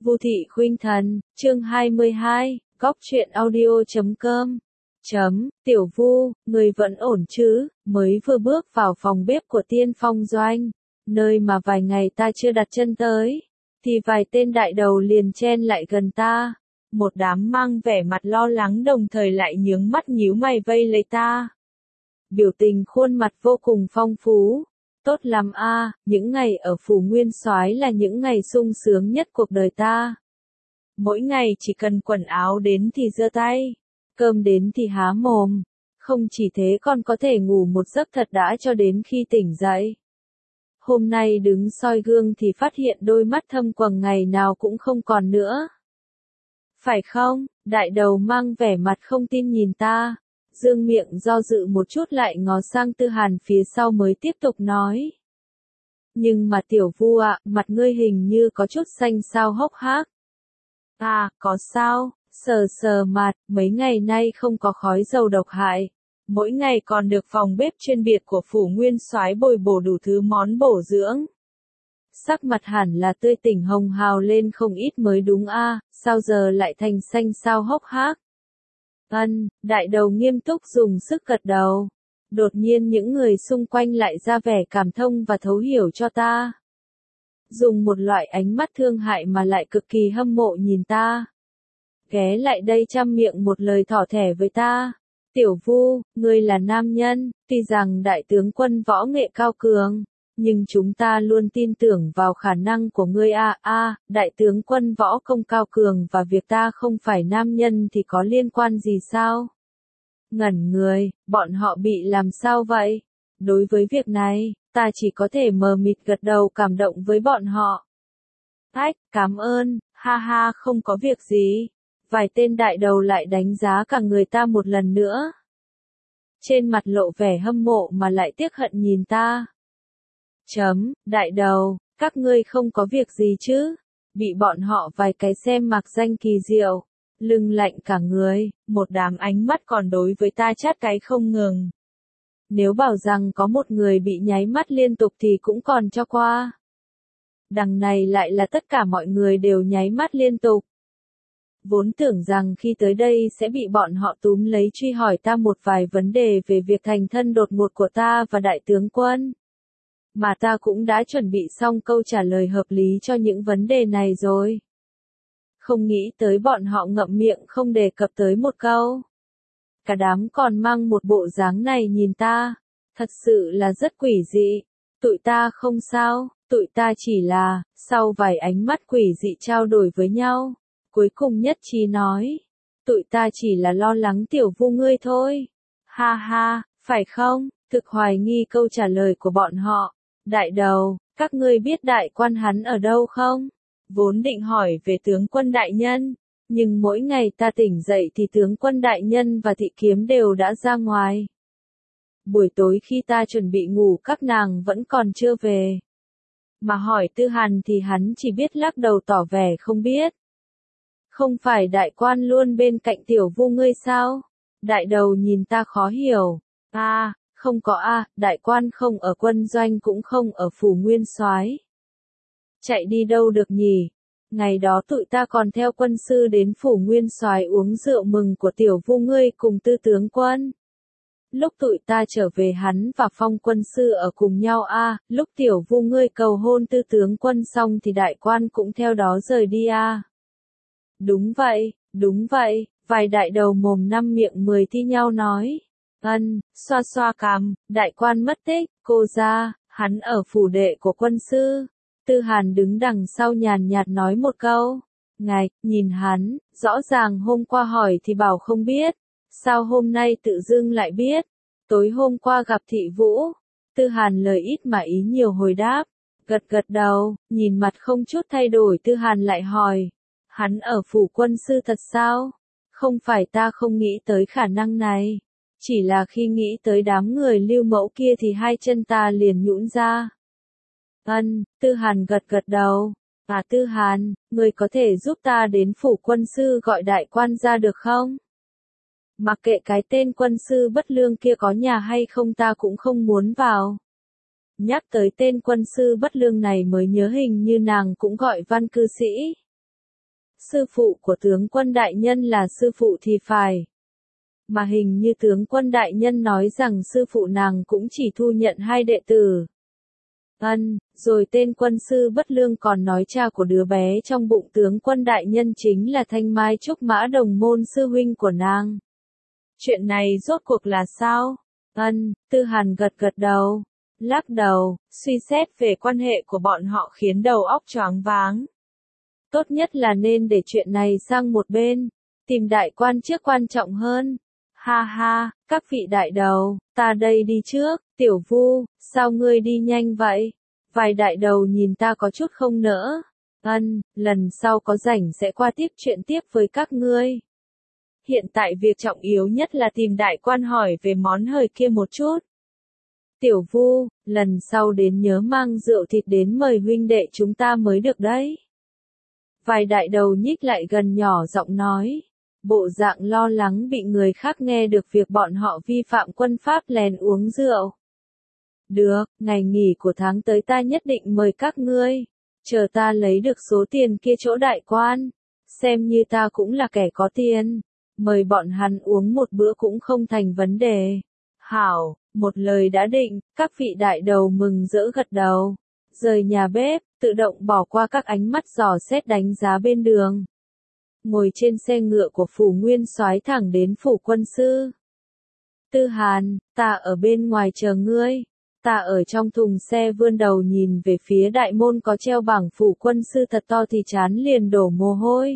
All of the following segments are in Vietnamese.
Vu Thị Khuynh Thần, chương 22, Góc truyện audio.com. Tiểu Vu, người vẫn ổn chứ? Mới vừa bước vào phòng bếp của Tiên Phong Doanh, nơi mà vài ngày ta chưa đặt chân tới, thì vài tên đại đầu liền chen lại gần ta. Một đám mang vẻ mặt lo lắng đồng thời lại nhướng mắt nhíu mày vây lấy ta. Biểu tình khuôn mặt vô cùng phong phú. Tốt lắm a, những ngày ở Phủ Nguyên Soái là những ngày sung sướng nhất cuộc đời ta. Mỗi ngày chỉ cần quần áo đến thì giơ tay, cơm đến thì há mồm. Không chỉ thế còn có thể ngủ một giấc thật đã cho đến khi tỉnh dậy. Hôm nay đứng soi gương thì phát hiện đôi mắt thâm quầng ngày nào cũng không còn nữa. Phải không? Đại đầu mang vẻ mặt không tin nhìn ta. Dương miệng do dự một chút lại ngó sang Tư Hàn phía sau mới tiếp tục nói. Nhưng mà Tiểu Vu ạ, mặt ngươi hình như có chút xanh xao hốc hác. À, có sao? Sờ sờ mặt, mấy ngày nay không có khói dầu độc hại. Mỗi ngày còn được phòng bếp chuyên biệt của Phủ Nguyên Soái bồi bổ đủ thứ món bổ dưỡng. Sắc mặt hẳn là tươi tỉnh hồng hào lên không ít mới đúng a, sao giờ lại thành xanh xao hốc hác? Đại đầu nghiêm túc dùng sức gật đầu. Đột nhiên những người xung quanh lại ra vẻ cảm thông và thấu hiểu cho ta. Dùng một loại ánh mắt thương hại mà lại cực kỳ hâm mộ nhìn ta. Ghé lại đây chăm miệng một lời thỏ thẻ với ta. Tiểu Vu, ngươi là nam nhân, tuy rằng đại tướng quân võ nghệ cao cường, nhưng chúng ta luôn tin tưởng vào khả năng của ngươi đại tướng quân võ công cao cường và việc ta không phải nam nhân thì có liên quan gì sao? Ngẩn người, bọn họ bị làm sao vậy? Đối với việc này, ta chỉ có thể mờ mịt gật đầu cảm động với bọn họ. Cảm ơn, ha ha không có việc gì. Vài tên đại đầu lại đánh giá cả người ta một lần nữa. Trên mặt lộ vẻ hâm mộ mà lại tiếc hận nhìn ta. Đại đầu, các ngươi không có việc gì chứ? Bị bọn họ vài cái xem mặc danh kỳ diệu, lưng lạnh cả người, một đám ánh mắt còn đối với ta chát cái không ngừng. Nếu bảo rằng có một người bị nháy mắt liên tục thì cũng còn cho qua. Đằng này lại là tất cả mọi người đều nháy mắt liên tục. Vốn tưởng rằng khi tới đây sẽ bị bọn họ túm lấy truy hỏi ta một vài vấn đề về việc thành thân đột ngột của ta và đại tướng quân. Mà ta cũng đã chuẩn bị xong câu trả lời hợp lý cho những vấn đề này rồi. Không nghĩ tới bọn họ ngậm miệng không đề cập tới một câu. Cả đám còn mang một bộ dáng này nhìn ta. Thật sự là rất quỷ dị. Tụi ta không sao, tụi ta chỉ là, sau vài ánh mắt quỷ dị trao đổi với nhau, cuối cùng nhất trí nói. Tụi ta chỉ là lo lắng Tiểu Vu ngươi thôi. Ha ha, phải không? Thực hoài nghi câu trả lời của bọn họ. Đại đầu, các ngươi biết đại quan hắn ở đâu không? Vốn định hỏi về tướng quân đại nhân, nhưng mỗi ngày ta tỉnh dậy thì tướng quân đại nhân và thị kiếm đều đã ra ngoài. Buổi tối khi ta chuẩn bị ngủ các nàng vẫn còn chưa về. Mà hỏi Tư Hàn thì hắn chỉ biết lắc đầu tỏ vẻ không biết. Không phải đại quan luôn bên cạnh Tiểu Vu ngươi sao? Đại đầu nhìn ta khó hiểu. Không có đại quan không ở quân doanh cũng không ở Phủ Nguyên Soái. Chạy đi đâu được nhỉ? Ngày đó tụi ta còn theo quân sư đến Phủ Nguyên Soái uống rượu mừng của Tiểu Vu ngươi cùng Tư tướng quân. Lúc tụi ta trở về hắn và Phong quân sư ở cùng nhau lúc Tiểu Vu ngươi cầu hôn Tư tướng quân xong thì đại quan cũng theo đó rời đi Đúng vậy, vài đại đầu mồm năm miệng 10 thi nhau nói. Xoa xoa cằm, đại quan mất tích, cô ra, hắn ở phủ đệ của quân sư. Tư Hàn đứng đằng sau nhàn nhạt nói một câu. Ngài, nhìn hắn, rõ ràng hôm qua hỏi thì bảo không biết. Sao hôm nay tự dưng lại biết? Tối hôm qua gặp thị Vũ. Tư Hàn lời ít mà ý nhiều hồi đáp. Gật gật đầu, nhìn mặt không chút thay đổi Tư Hàn lại hỏi. Hắn ở phủ quân sư thật sao? Không phải ta không nghĩ tới khả năng này. Chỉ là khi nghĩ tới đám người Lưu Mẫu kia thì hai chân ta liền nhũn ra. Tư Hàn gật gật đầu. Tư Hàn, người có thể giúp ta đến phủ quân sư gọi đại quan ra được không? Mặc kệ cái tên quân sư bất lương kia có nhà hay không ta cũng không muốn vào. Nhắc tới tên quân sư bất lương này mới nhớ hình như nàng cũng gọi Văn cư sĩ. Sư phụ của tướng quân đại nhân là sư phụ thì phải. Mà hình như tướng quân đại nhân nói rằng sư phụ nàng cũng chỉ thu nhận 2 đệ tử. Rồi tên quân sư bất lương còn nói cha của đứa bé trong bụng tướng quân đại nhân chính là Thanh Mai Trúc Mã đồng môn sư huynh của nàng. Chuyện này rốt cuộc là sao? Tư Hàn gật gật đầu, lắc đầu, suy xét về quan hệ của bọn họ khiến đầu óc choáng váng. Tốt nhất là nên để chuyện này sang một bên, tìm đại quan trước quan trọng hơn. Ha ha, các vị đại đầu, ta đây đi trước. Tiểu Vu, sao ngươi đi nhanh vậy? Vài đại đầu nhìn ta có chút không nỡ. Lần sau có rảnh sẽ qua tiếp chuyện tiếp với các ngươi. Hiện tại việc trọng yếu nhất là tìm đại quan hỏi về món hời kia một chút. Tiểu Vu, lần sau đến nhớ mang rượu thịt đến mời huynh đệ chúng ta mới được đấy. Vài đại đầu nhích lại gần nhỏ giọng nói. Bộ dạng lo lắng bị người khác nghe được việc bọn họ vi phạm quân pháp lén uống rượu. Được, ngày nghỉ của tháng tới ta nhất định mời các ngươi. Chờ ta lấy được số tiền kia chỗ đại quan. Xem như ta cũng là kẻ có tiền. Mời bọn hắn uống một bữa cũng không thành vấn đề. Hảo, một lời đã định, các vị đại đầu mừng rỡ gật đầu. Rời nhà bếp, tự động bỏ qua các ánh mắt dò xét đánh giá bên đường. Ngồi trên xe ngựa của phủ nguyên soái thẳng đến phủ quân sư. Tư Hàn, ta ở bên ngoài chờ ngươi. Ta ở trong thùng xe vươn đầu nhìn về phía đại môn có treo bảng phủ quân sư thật to thì chán liền đổ mồ hôi.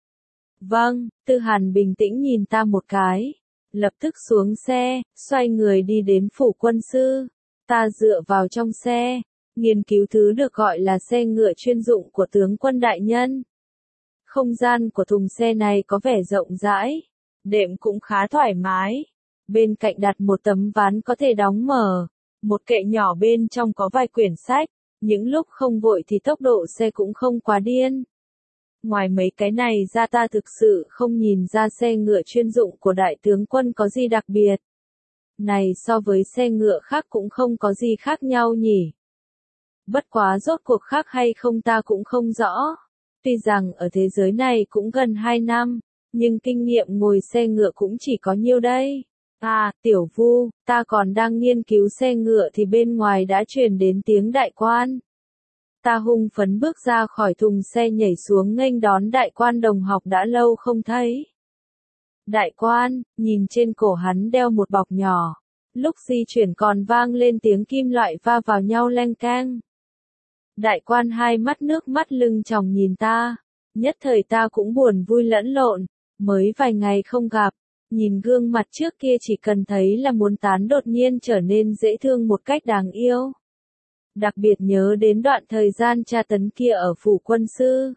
Vâng, Tư Hàn bình tĩnh nhìn ta một cái. Lập tức xuống xe, xoay người đi đến phủ quân sư. Ta dựa vào trong xe, nghiên cứu thứ được gọi là xe ngựa chuyên dụng của tướng quân đại nhân. Không gian của thùng xe này có vẻ rộng rãi, đệm cũng khá thoải mái. Bên cạnh đặt một tấm ván có thể đóng mở, một kệ nhỏ bên trong có vài quyển sách, những lúc không vội thì tốc độ xe cũng không quá điên. Ngoài mấy cái này ra ta thực sự không nhìn ra xe ngựa chuyên dụng của đại tướng quân có gì đặc biệt. Này so với xe ngựa khác cũng không có gì khác nhau nhỉ. Bất quá rốt cuộc khác hay không ta cũng không rõ. Tuy rằng ở thế giới này cũng gần 2 năm, nhưng kinh nghiệm ngồi xe ngựa cũng chỉ có nhiêu đây. À, Tiểu Vu, ta còn đang nghiên cứu xe ngựa thì bên ngoài đã truyền đến tiếng đại quan. Ta hung phấn bước ra khỏi thùng xe nhảy xuống nghênh đón đại quan đồng học đã lâu không thấy. Đại quan, nhìn trên cổ hắn đeo một bọc nhỏ. Lúc di chuyển còn vang lên tiếng kim loại va vào nhau leng keng. Đại quan hai mắt nước mắt lưng tròng nhìn ta. Nhất thời ta cũng buồn vui lẫn lộn. Mới vài ngày không gặp. Nhìn gương mặt trước kia chỉ cần thấy là muốn tán đột nhiên trở nên dễ thương một cách đáng yêu. Đặc biệt nhớ đến đoạn thời gian tra tấn kia ở phủ quân sư.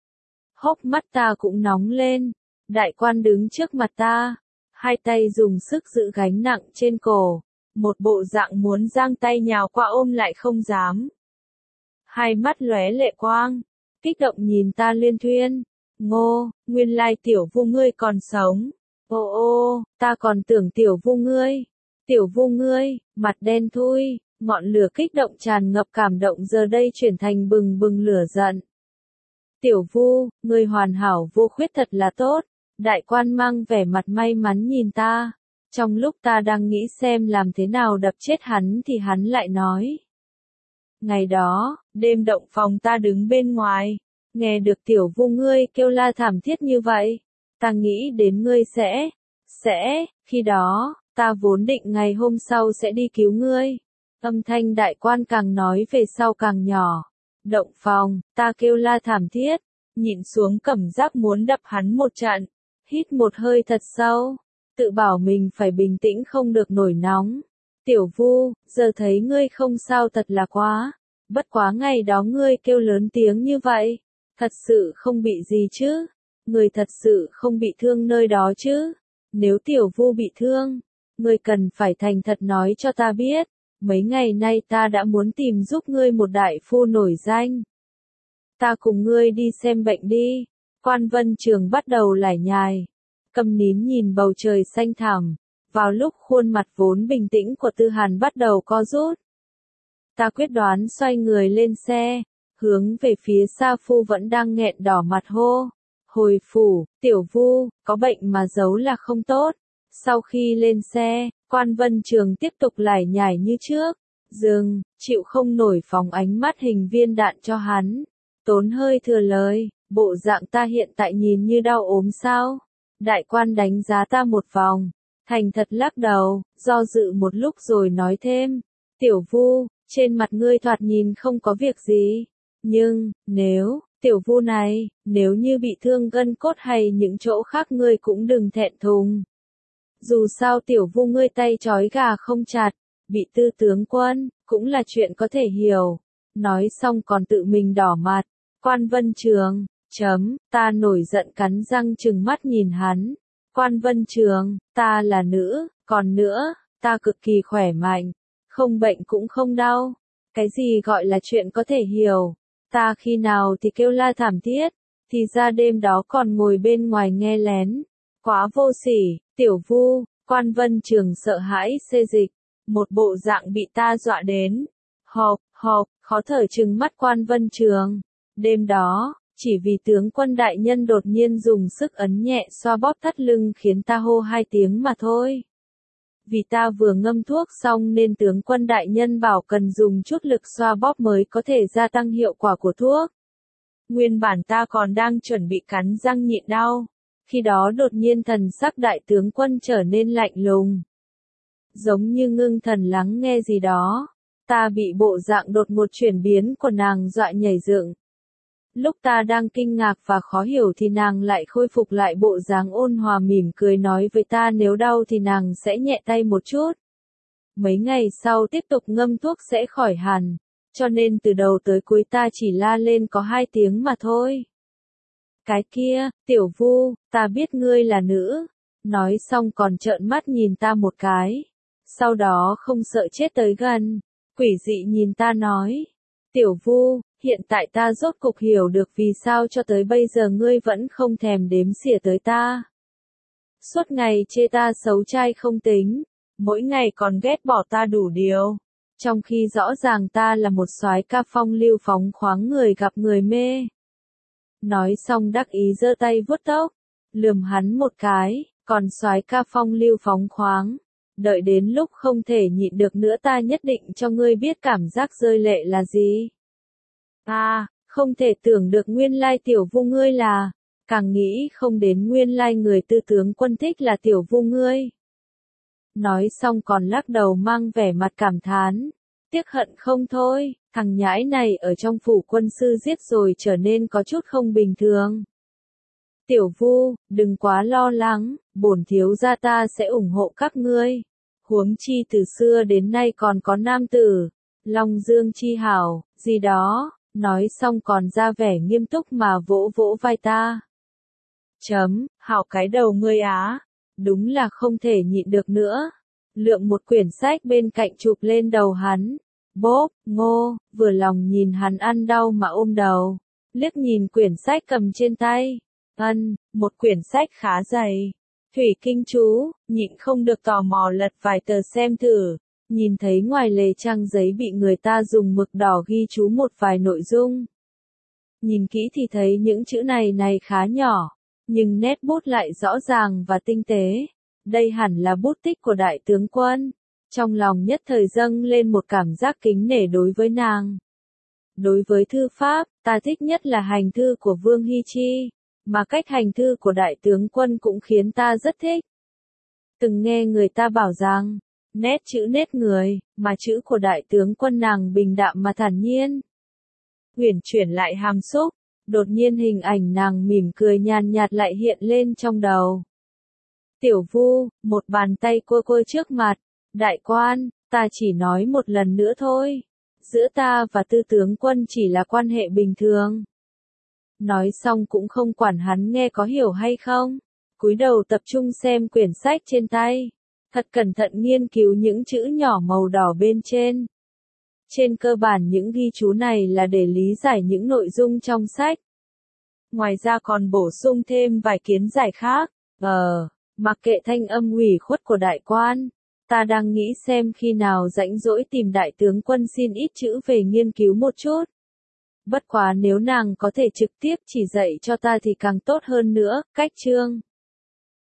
Hốc mắt ta cũng nóng lên. Đại quan đứng trước mặt ta. Hai tay dùng sức giữ gánh nặng trên cổ. Một bộ dạng muốn giang tay nhào qua ôm lại không dám. Hai mắt lóe lệ quang. Kích động nhìn ta liên thuyên. Ngô, nguyên lai Tiểu Vu ngươi còn sống. Ô, ta còn tưởng Tiểu Vu ngươi. Tiểu Vu ngươi, mặt đen thui, ngọn lửa kích động tràn ngập cảm động giờ đây chuyển thành bừng bừng lửa giận. Tiểu Vu, ngươi hoàn hảo vô khuyết thật là tốt. Đại quan mang vẻ mặt may mắn nhìn ta. Trong lúc ta đang nghĩ xem làm thế nào đập chết hắn thì hắn lại nói. Ngày đó, đêm động phòng ta đứng bên ngoài. Nghe được Tiểu Vu ngươi kêu la thảm thiết như vậy. Ta nghĩ đến ngươi khi đó, ta vốn định ngày hôm sau sẽ đi cứu ngươi. Âm thanh đại quan càng nói về sau càng nhỏ. Động phòng, ta kêu la thảm thiết, nhịn xuống cảm giác muốn đập hắn một trận. Hít một hơi thật sâu, tự bảo mình phải bình tĩnh không được nổi nóng. Tiểu Vu, giờ thấy ngươi không sao thật là quá. Bất quá ngày đó ngươi kêu lớn tiếng như vậy. Thật sự không bị gì chứ? Người thật sự không bị thương nơi đó chứ? Nếu Tiểu Vu bị thương, ngươi cần phải thành thật nói cho ta biết. Mấy ngày nay ta đã muốn tìm giúp ngươi một đại phu nổi danh. Ta cùng ngươi đi xem bệnh đi. Quan Vân Trường bắt đầu lải nhải. Câm nín nhìn bầu trời xanh thẳm. Vào lúc khuôn mặt vốn bình tĩnh của Tư Hàn bắt đầu co rút. Ta quyết đoán xoay người lên xe. Hướng về phía Sa Phu vẫn đang nghẹn đỏ mặt hô. Hồi phủ, Tiểu Vu, có bệnh mà giấu là không tốt. Sau khi lên xe, Quan Vân Trường tiếp tục lải nhải như trước. Dừng, chịu không nổi phóng ánh mắt hình viên đạn cho hắn. Tốn hơi thừa lời, bộ dạng ta hiện tại nhìn như đau ốm sao? Đại quan đánh giá ta một vòng, thành thật lắc đầu, do dự một lúc rồi nói thêm. Tiểu Vu, trên mặt ngươi thoạt nhìn không có việc gì. Nhưng, Tiểu Vu này, nếu như bị thương gân cốt hay những chỗ khác ngươi cũng đừng thẹn thùng. Dù sao Tiểu Vu ngươi tay trói gà không chặt, bị Tư tướng quân, cũng là chuyện có thể hiểu. Nói xong còn tự mình đỏ mặt. Quan Vân Trường, ta nổi giận cắn răng trừng mắt nhìn hắn. Quan Vân Trường, ta là nữ, còn nữa, ta cực kỳ khỏe mạnh, không bệnh cũng không đau. Cái gì gọi là chuyện có thể hiểu? Ta khi nào thì kêu la thảm thiết, thì ra đêm đó còn ngồi bên ngoài nghe lén. Quá vô sỉ, Tiểu Vu. Quan Vân Trường sợ hãi xê dịch, một bộ dạng bị ta dọa đến. Khó thở trừng mắt Quan Vân Trường. Đêm đó, chỉ vì tướng quân đại nhân đột nhiên dùng sức ấn nhẹ xoa bóp thắt lưng khiến ta hô 2 tiếng mà thôi. Vì ta vừa ngâm thuốc xong nên tướng quân đại nhân bảo cần dùng chút lực xoa bóp mới có thể gia tăng hiệu quả của thuốc. Nguyên bản ta còn đang chuẩn bị cắn răng nhịn đau. Khi đó đột nhiên thần sắc đại tướng quân trở nên lạnh lùng. Giống như ngưng thần lắng nghe gì đó. Ta bị bộ dạng đột ngột chuyển biến của nàng dọa nhảy dựng. Lúc ta đang kinh ngạc và khó hiểu thì nàng lại khôi phục lại bộ dáng ôn hòa mỉm cười nói với ta nếu đau thì nàng sẽ nhẹ tay một chút. Mấy ngày sau tiếp tục ngâm thuốc sẽ khỏi hẳn, cho nên từ đầu tới cuối ta chỉ la lên có 2 tiếng mà thôi. Cái kia, Tiểu Vu, ta biết ngươi là nữ. Nói xong còn trợn mắt nhìn ta một cái. Sau đó không sợ chết tới gần, quỷ dị nhìn ta nói. Tiểu Vu, hiện tại ta rốt cục hiểu được vì sao cho tới bây giờ ngươi vẫn không thèm đếm xỉa tới ta. Suốt ngày chê ta xấu trai không tính, mỗi ngày còn ghét bỏ ta đủ điều. Trong khi rõ ràng ta là một soái ca phong lưu phóng khoáng người gặp người mê. Nói xong đắc ý giơ tay vuốt tóc, lườm hắn một cái, còn soái ca phong lưu phóng khoáng. Đợi đến lúc không thể nhịn được nữa ta nhất định cho ngươi biết cảm giác rơi lệ là gì. Không thể tưởng được nguyên lai Tiểu Vu ngươi là, càng nghĩ không đến nguyên lai người Tư tướng quân thích là Tiểu Vu ngươi. Nói xong còn lắc đầu mang vẻ mặt cảm thán, tiếc hận không thôi, thằng nhãi này ở trong phủ quân sư giết rồi trở nên có chút không bình thường. Tiểu Vu, đừng quá lo lắng, bổn thiếu gia ta sẽ ủng hộ các ngươi. Huống chi từ xưa đến nay còn có nam tử, Long Dương chi hảo, gì đó. Nói xong còn ra vẻ nghiêm túc mà vỗ vỗ vai ta. Hảo cái đầu ngươi á. Đúng là không thể nhịn được nữa. Lượm một quyển sách bên cạnh chụp lên đầu hắn. Bốp, ngô, vừa lòng nhìn hắn ăn đau mà ôm đầu. Liếc nhìn quyển sách cầm trên tay. Một quyển sách khá dày. Thủy Kinh Chú, nhịn không được tò mò lật vài tờ xem thử. Nhìn thấy ngoài lề trang giấy bị người ta dùng mực đỏ ghi chú một vài nội dung. Nhìn kỹ thì thấy những chữ này khá nhỏ, nhưng nét bút lại rõ ràng và tinh tế. Đây hẳn là bút tích của đại tướng quân. Trong lòng nhất thời dâng lên một cảm giác kính nể đối với nàng. Đối với thư pháp, ta thích nhất là hành thư của Vương Hy Chi, mà cách hành thư của đại tướng quân cũng khiến ta rất thích. Từng nghe người ta bảo rằng, nét chữ nét người, mà chữ của đại tướng quân nàng bình đạm mà thản nhiên. Uyển chuyển lại hàm xúc, đột nhiên hình ảnh nàng mỉm cười nhàn nhạt lại hiện lên trong đầu. Tiểu Vu, một bàn tay cua cua trước mặt, đại quan, ta chỉ nói một lần nữa thôi. Giữa ta và Tư tướng quân chỉ là quan hệ bình thường. Nói xong cũng không quản hắn nghe có hiểu hay không. Cúi đầu tập trung xem quyển sách trên tay. Thật cẩn thận nghiên cứu những chữ nhỏ màu đỏ bên trên. Trên cơ bản những ghi chú này là để lý giải những nội dung trong sách. Ngoài ra còn bổ sung thêm vài kiến giải khác. Mặc kệ thanh âm ủy khuất của đại quan, ta đang nghĩ xem khi nào rảnh rỗi tìm đại tướng quân xin ít chữ về nghiên cứu một chút. bất quá nếu nàng có thể trực tiếp chỉ dạy cho ta thì càng tốt hơn nữa, cách chương.